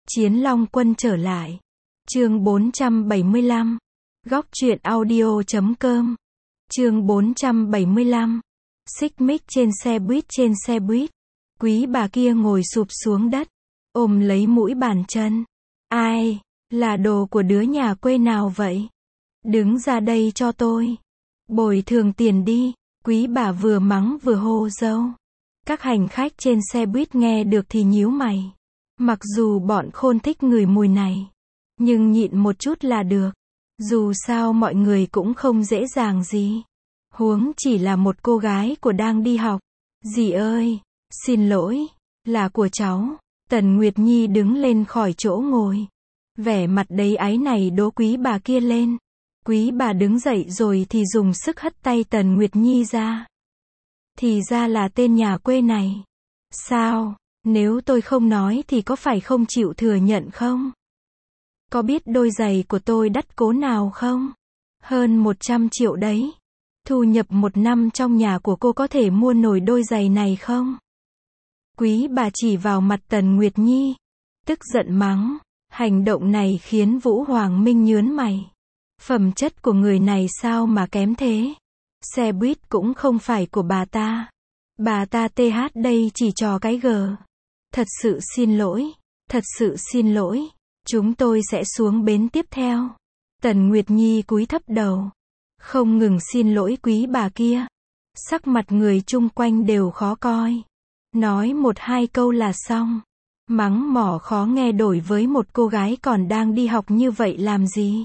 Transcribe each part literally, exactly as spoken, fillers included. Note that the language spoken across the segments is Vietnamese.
Chiến Long Quân trở lại. Chương bốn trăm bảy mươi lăm. Góc truyện audio chấm com. Chương bốn trăm bảy mươi lăm. Xích mích trên xe buýt trên xe buýt. Quý bà kia ngồi sụp xuống đất, ôm lấy mũi bàn chân. Ai, là đồ của đứa nhà quê nào vậy? Đứng ra đây cho tôi. Bồi thường tiền đi. Quý bà vừa mắng vừa hô dâu. Các hành khách trên xe buýt nghe được thì nhíu mày. Mặc dù bọn khôn thích ngửi mùi này, nhưng nhịn một chút là được. Dù sao mọi người cũng không dễ dàng gì. Huống chỉ là một cô gái của đang đi học. Dì ơi, xin lỗi, là của cháu. Tần Nguyệt Nhi đứng lên khỏi chỗ ngồi. Vẻ mặt đầy áy này đố quý bà kia lên. Quý bà đứng dậy rồi thì dùng sức hất tay Tần Nguyệt Nhi ra. Thì ra là tên nhà quê này. Sao, nếu tôi không nói thì có phải không chịu thừa nhận không? Có biết đôi giày của tôi đắt cố nào không? Hơn một trăm triệu đấy. Thu nhập một năm trong nhà của cô có thể mua nổi đôi giày này không? Quý bà chỉ vào mặt Tần Nguyệt Nhi, tức giận mắng. Hành động này khiến Vũ Hoàng Minh nhướng mày. Phẩm chất của người này sao mà kém thế? Xe buýt cũng không phải của bà ta. Bà ta tê hát đây chỉ trò cái gờ. Thật sự xin lỗi, thật sự xin lỗi. Chúng tôi sẽ xuống bến tiếp theo. Tần Nguyệt Nhi cúi thấp đầu, không ngừng xin lỗi quý bà kia. Sắc mặt người chung quanh đều khó coi. Nói một hai câu là xong. Mắng mỏ khó nghe đổi với một cô gái còn đang đi học như vậy làm gì?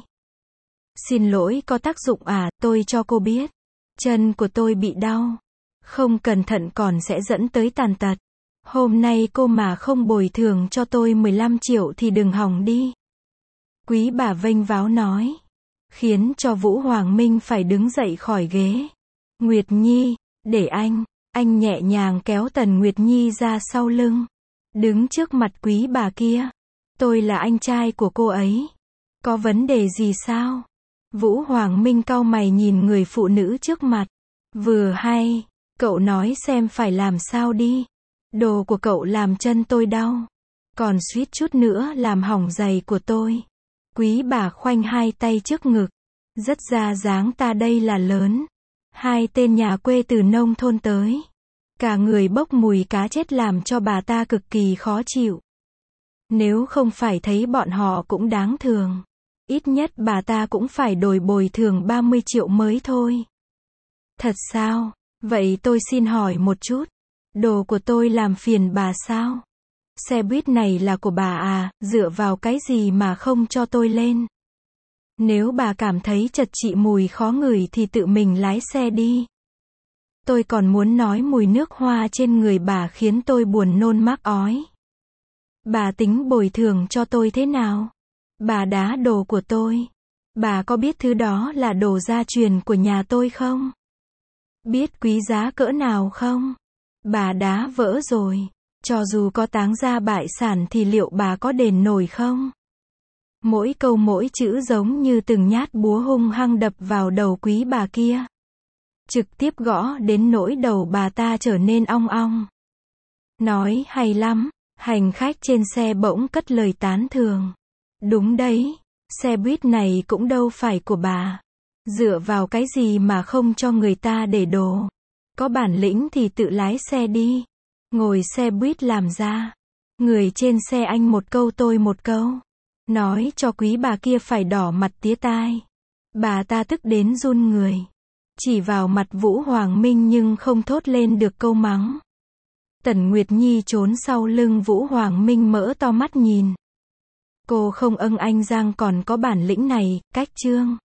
Xin lỗi có tác dụng à? Tôi cho cô biết. Chân của tôi bị đau. Không cẩn thận còn sẽ dẫn tới tàn tật. Hôm nay cô mà không bồi thường cho tôi mười lăm triệu thì đừng hòng đi. Quý bà vênh váo nói. Khiến cho Vũ Hoàng Minh phải đứng dậy khỏi ghế. Nguyệt Nhi, để anh. Anh nhẹ nhàng kéo Tần Nguyệt Nhi ra sau lưng. Đứng trước mặt quý bà kia. Tôi là anh trai của cô ấy. Có vấn đề gì sao? Vũ Hoàng Minh cau mày nhìn người phụ nữ trước mặt. Vừa hay, cậu nói xem phải làm sao đi. Đồ của cậu làm chân tôi đau. Còn suýt chút nữa làm hỏng giày của tôi. Quý bà khoanh hai tay trước ngực. Rất ra dáng ta đây là lớn. Hai tên nhà quê từ nông thôn tới. Cả người bốc mùi cá chết làm cho bà ta cực kỳ khó chịu. Nếu không phải thấy bọn họ cũng đáng thương, ít nhất bà ta cũng phải đòi bồi thường ba mươi triệu mới thôi. Thật sao? Vậy tôi xin hỏi một chút. Đồ của tôi làm phiền bà sao? Xe buýt này là của bà à, dựa vào cái gì mà không cho tôi lên? Nếu bà cảm thấy chật chị mùi khó ngửi thì tự mình lái xe đi. Tôi còn muốn nói mùi nước hoa trên người bà khiến tôi buồn nôn mắc ói. Bà tính bồi thường cho tôi thế nào? Bà đá đồ của tôi. Bà có biết thứ đó là đồ gia truyền của nhà tôi không? Biết quý giá cỡ nào không? Bà đá vỡ rồi. Cho dù có táng gia bại sản thì liệu bà có đền nổi không? Mỗi câu mỗi chữ giống như từng nhát búa hung hăng đập vào đầu quý bà kia. Trực tiếp gõ đến nỗi đầu bà ta trở nên ong ong. Nói hay lắm. Hành khách trên xe bỗng cất lời tán thưởng. Đúng đấy, xe buýt này cũng đâu phải của bà. Dựa vào cái gì mà không cho người ta để đồ? Có bản lĩnh thì tự lái xe đi. Ngồi xe buýt làm ra. Người trên xe anh một câu tôi một câu. Nói cho quý bà kia phải đỏ mặt tía tai. Bà ta tức đến run người. Chỉ vào mặt Vũ Hoàng Minh nhưng không thốt lên được câu mắng. Tần Nguyệt Nhi trốn sau lưng Vũ Hoàng Minh mở to mắt nhìn. Cô không ưng anh Giang còn có bản lĩnh này, cách chương.